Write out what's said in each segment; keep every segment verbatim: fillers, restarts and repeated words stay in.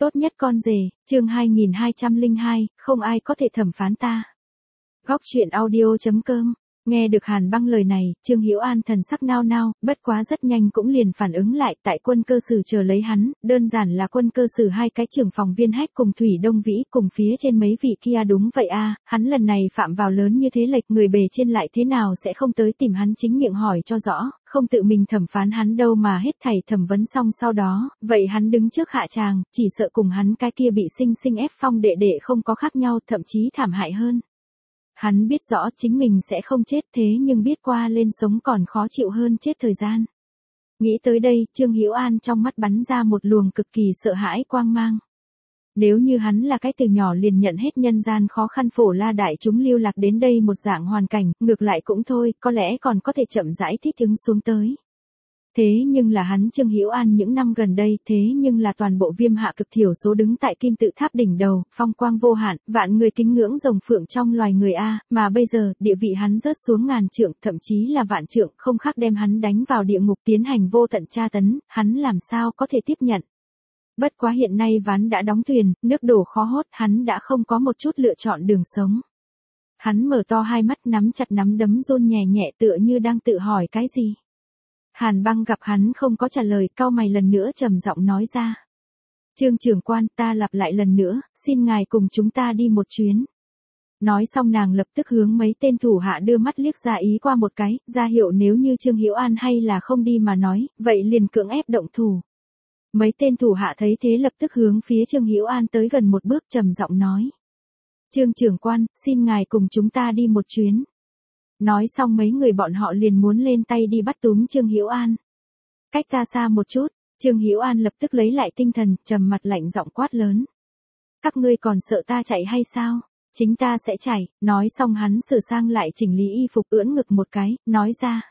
Tốt nhất con rể, chương hai nghìn hai trăm lẻ hai, không ai có thể thẩm phán ta. Góc truyện audio chấm com. Nghe được Hàn Băng lời này, Trương Hiểu An thần sắc nao nao, bất quá rất nhanh cũng liền phản ứng lại, tại Quân Cơ Sử chờ lấy hắn, đơn giản là Quân Cơ Sử hai cái trưởng phòng viên hách cùng Thủy Đông Vĩ cùng phía trên mấy vị kia. Đúng vậy a, hắn lần này phạm vào lớn như thế lệch, người bề trên lại thế nào sẽ không tới tìm hắn chính miệng hỏi cho rõ, không tự mình thẩm phán hắn đâu mà hết thảy thẩm vấn xong sau đó, vậy hắn đứng trước hạ tràng, chỉ sợ cùng hắn cái kia bị sinh sinh ép phong đệ đệ không có khác nhau, thậm chí thảm hại hơn. Hắn biết rõ chính mình sẽ không chết, thế nhưng biết qua lên sống còn khó chịu hơn chết thời gian. Nghĩ tới đây, Trương Hiểu An trong mắt bắn ra một luồng cực kỳ sợ hãi quang mang. Nếu như hắn là cái từ nhỏ liền nhận hết nhân gian khó khăn phổ la đại chúng lưu lạc đến đây một dạng hoàn cảnh, ngược lại cũng thôi, có lẽ còn có thể chậm rãi thích ứng xuống tới. Thế nhưng là hắn Trương Hiểu An những năm gần đây, thế nhưng là toàn bộ Viêm Hạ cực thiểu số đứng tại kim tự tháp đỉnh đầu, phong quang vô hạn, vạn người kính ngưỡng rồng phượng trong loài người a, mà bây giờ, địa vị hắn rớt xuống ngàn trượng, thậm chí là vạn trượng, không khác đem hắn đánh vào địa ngục tiến hành vô tận tra tấn, hắn làm sao có thể tiếp nhận. Bất quá hiện nay ván đã đóng thuyền, nước đổ khó hốt, hắn đã không có một chút lựa chọn đường sống. Hắn mở to hai mắt nắm chặt nắm đấm run nhẹ nhẹ tựa như đang tự hỏi cái gì. Hàn Băng gặp hắn không có trả lời, cau mày lần nữa trầm giọng nói ra. Trương trưởng quan, ta lặp lại lần nữa, xin ngài cùng chúng ta đi một chuyến. Nói xong nàng lập tức hướng mấy tên thủ hạ đưa mắt liếc ra ý qua một cái, ra hiệu nếu như Trương Hiểu An hay là không đi mà nói, vậy liền cưỡng ép động thủ. Mấy tên thủ hạ thấy thế lập tức hướng phía Trương Hiểu An tới gần một bước trầm giọng nói. Trương trưởng quan, xin ngài cùng chúng ta đi một chuyến. Nói xong mấy người bọn họ liền muốn lên tay đi bắt túm Trương Hiểu An. Cách ta xa một chút, Trương Hiểu An lập tức lấy lại tinh thần, trầm mặt lạnh giọng quát lớn. Các ngươi còn sợ ta chạy hay sao? Chính ta sẽ chạy. Nói xong hắn sửa sang lại chỉnh lý y phục ưỡn ngực một cái, nói ra.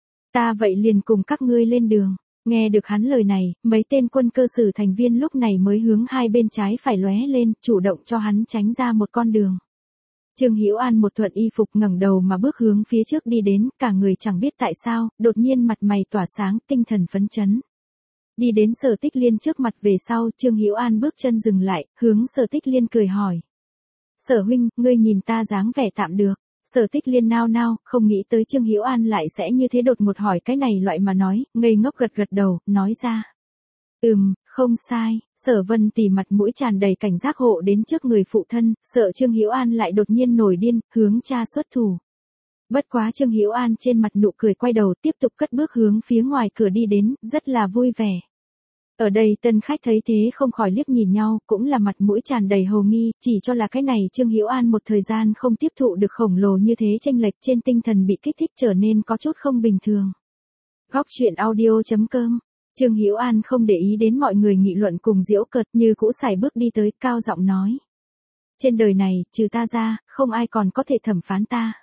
Ta vậy liền cùng các ngươi lên đường. Nghe được hắn lời này, mấy tên Quân Cơ Sử thành viên lúc này mới hướng hai bên trái phải lóe lên, chủ động cho hắn tránh ra một con đường. Trương Hiểu An một thuận y phục ngẩng đầu mà bước hướng phía trước đi đến, cả người chẳng biết tại sao, đột nhiên mặt mày tỏa sáng, tinh thần phấn chấn. Đi đến Sở Tích Liên trước mặt về sau, Trương Hiểu An bước chân dừng lại, hướng Sở Tích Liên cười hỏi. Sở huynh, ngươi nhìn ta dáng vẻ tạm được. Sở Tích Liên nao nao, không nghĩ tới Trương Hiểu An lại sẽ như thế đột ngột hỏi cái này loại mà nói, ngây ngốc gật gật đầu, nói ra. Ừm, không sai. Sở Vân Tì mặt mũi tràn đầy cảnh giác hộ đến trước người phụ thân, sợ Trương Hiểu An lại đột nhiên nổi điên, hướng cha xuất thủ. Bất quá Trương Hiểu An trên mặt nụ cười quay đầu tiếp tục cất bước hướng phía ngoài cửa đi đến, rất là vui vẻ. Ở đây tân khách thấy thế không khỏi liếc nhìn nhau, cũng là mặt mũi tràn đầy hồ nghi, chỉ cho là cái này Trương Hiểu An một thời gian không tiếp thụ được khổng lồ như thế chênh lệch trên tinh thần bị kích thích trở nên có chút không bình thường. Góc truyện audio chấm com. Trương Hiểu An không để ý đến mọi người nghị luận cùng giễu cợt, như cũ sải bước đi tới, cao giọng nói. Trên đời này, trừ ta ra, không ai còn có thể thẩm phán ta.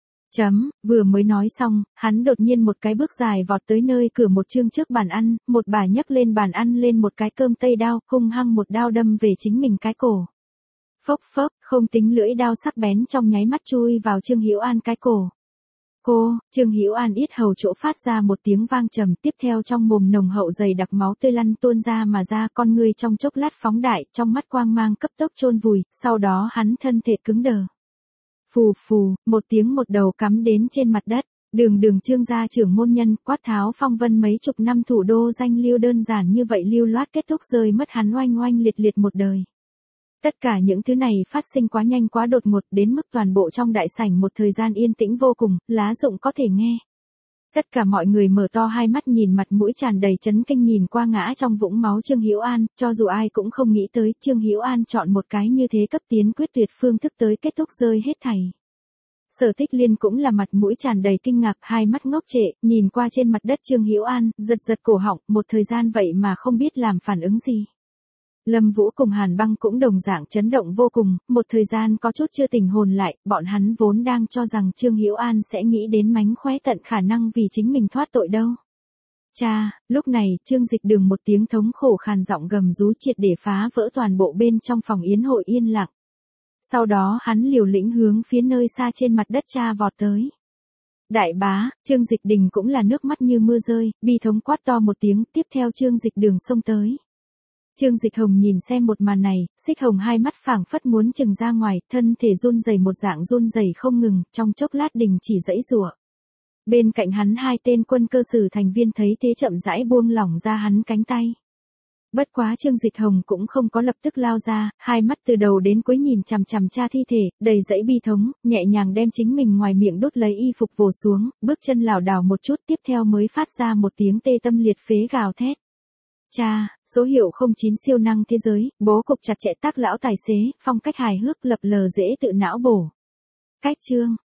Chấm, vừa mới nói xong, hắn đột nhiên một cái bước dài vọt tới nơi cửa một chương trước bàn ăn, một bà nhấc lên bàn ăn lên một cái cơm tây đao, hung hăng một đao đâm về chính mình cái cổ. Phốc phốc, không tính lưỡi đao sắc bén trong nháy mắt chui vào Trương Hiểu An cái cổ. Cô, Trương Hiểu An yết hầu chỗ phát ra một tiếng vang trầm, tiếp theo trong mồm nồng hậu dày đặc máu tươi lăn tuôn ra mà ra, con người trong chốc lát phóng đại, trong mắt quang mang cấp tốc chôn vùi, sau đó hắn thân thể cứng đờ. Phù phù, một tiếng một đầu cắm đến trên mặt đất, đường đường Trương gia trưởng môn nhân, quát tháo phong vân mấy chục năm thủ đô danh lưu đơn giản như vậy lưu loát kết thúc rơi mất hắn oanh oanh liệt liệt một đời. Tất cả những thứ này phát sinh quá nhanh quá đột ngột đến mức toàn bộ trong đại sảnh một thời gian yên tĩnh vô cùng, lá rụng có thể nghe. Tất cả mọi người mở to hai mắt nhìn mặt mũi tràn đầy chấn kinh nhìn qua ngã trong vũng máu Trương Hiểu An, cho dù ai cũng không nghĩ tới Trương Hiểu An chọn một cái như thế cấp tiến quyết tuyệt phương thức tới kết thúc rơi hết thảy. Sở Tích Liên cũng là mặt mũi tràn đầy kinh ngạc, hai mắt ngốc trệ, nhìn qua trên mặt đất Trương Hiểu An, giật giật cổ họng, một thời gian vậy mà không biết làm phản ứng gì. Lâm Vũ cùng Hàn Băng cũng đồng dạng chấn động vô cùng, một thời gian có chút chưa tỉnh hồn lại, bọn hắn vốn đang cho rằng Trương Hiểu An sẽ nghĩ đến mánh khóe tận khả năng vì chính mình thoát tội đâu. Cha, lúc này, Trương Dịch Đường một tiếng thống khổ khàn giọng gầm rú triệt để phá vỡ toàn bộ bên trong phòng yến hội yên lặng. Sau đó hắn liều lĩnh hướng phía nơi xa trên mặt đất cha vọt tới. Đại bá, Trương Dịch Đình cũng là nước mắt như mưa rơi, bi thống quát to một tiếng, tiếp theo Trương Dịch Đường xông tới. Trương Dịch Hồng nhìn xem một màn này, Xích Hồng hai mắt phảng phất muốn trừng ra ngoài, thân thể run rẩy một dạng run rẩy không ngừng, trong chốc lát đình chỉ giãy giụa. Bên cạnh hắn hai tên quân cơ sử thành viên thấy thế chậm rãi buông lỏng ra hắn cánh tay. Bất quá Trương Dịch Hồng cũng không có lập tức lao ra, hai mắt từ đầu đến cuối nhìn chằm chằm cha thi thể, đầy dẫy bi thống, nhẹ nhàng đem chính mình ngoài miệng đốt lấy y phục vồ xuống, bước chân lảo đảo một chút tiếp theo mới phát ra một tiếng tê tâm liệt phế gào thét. Cha, số hiệu không chín siêu năng thế giới, bố cục chặt chẽ tác lão tài xế, phong cách hài hước lập lờ dễ tự não bổ. Cách chương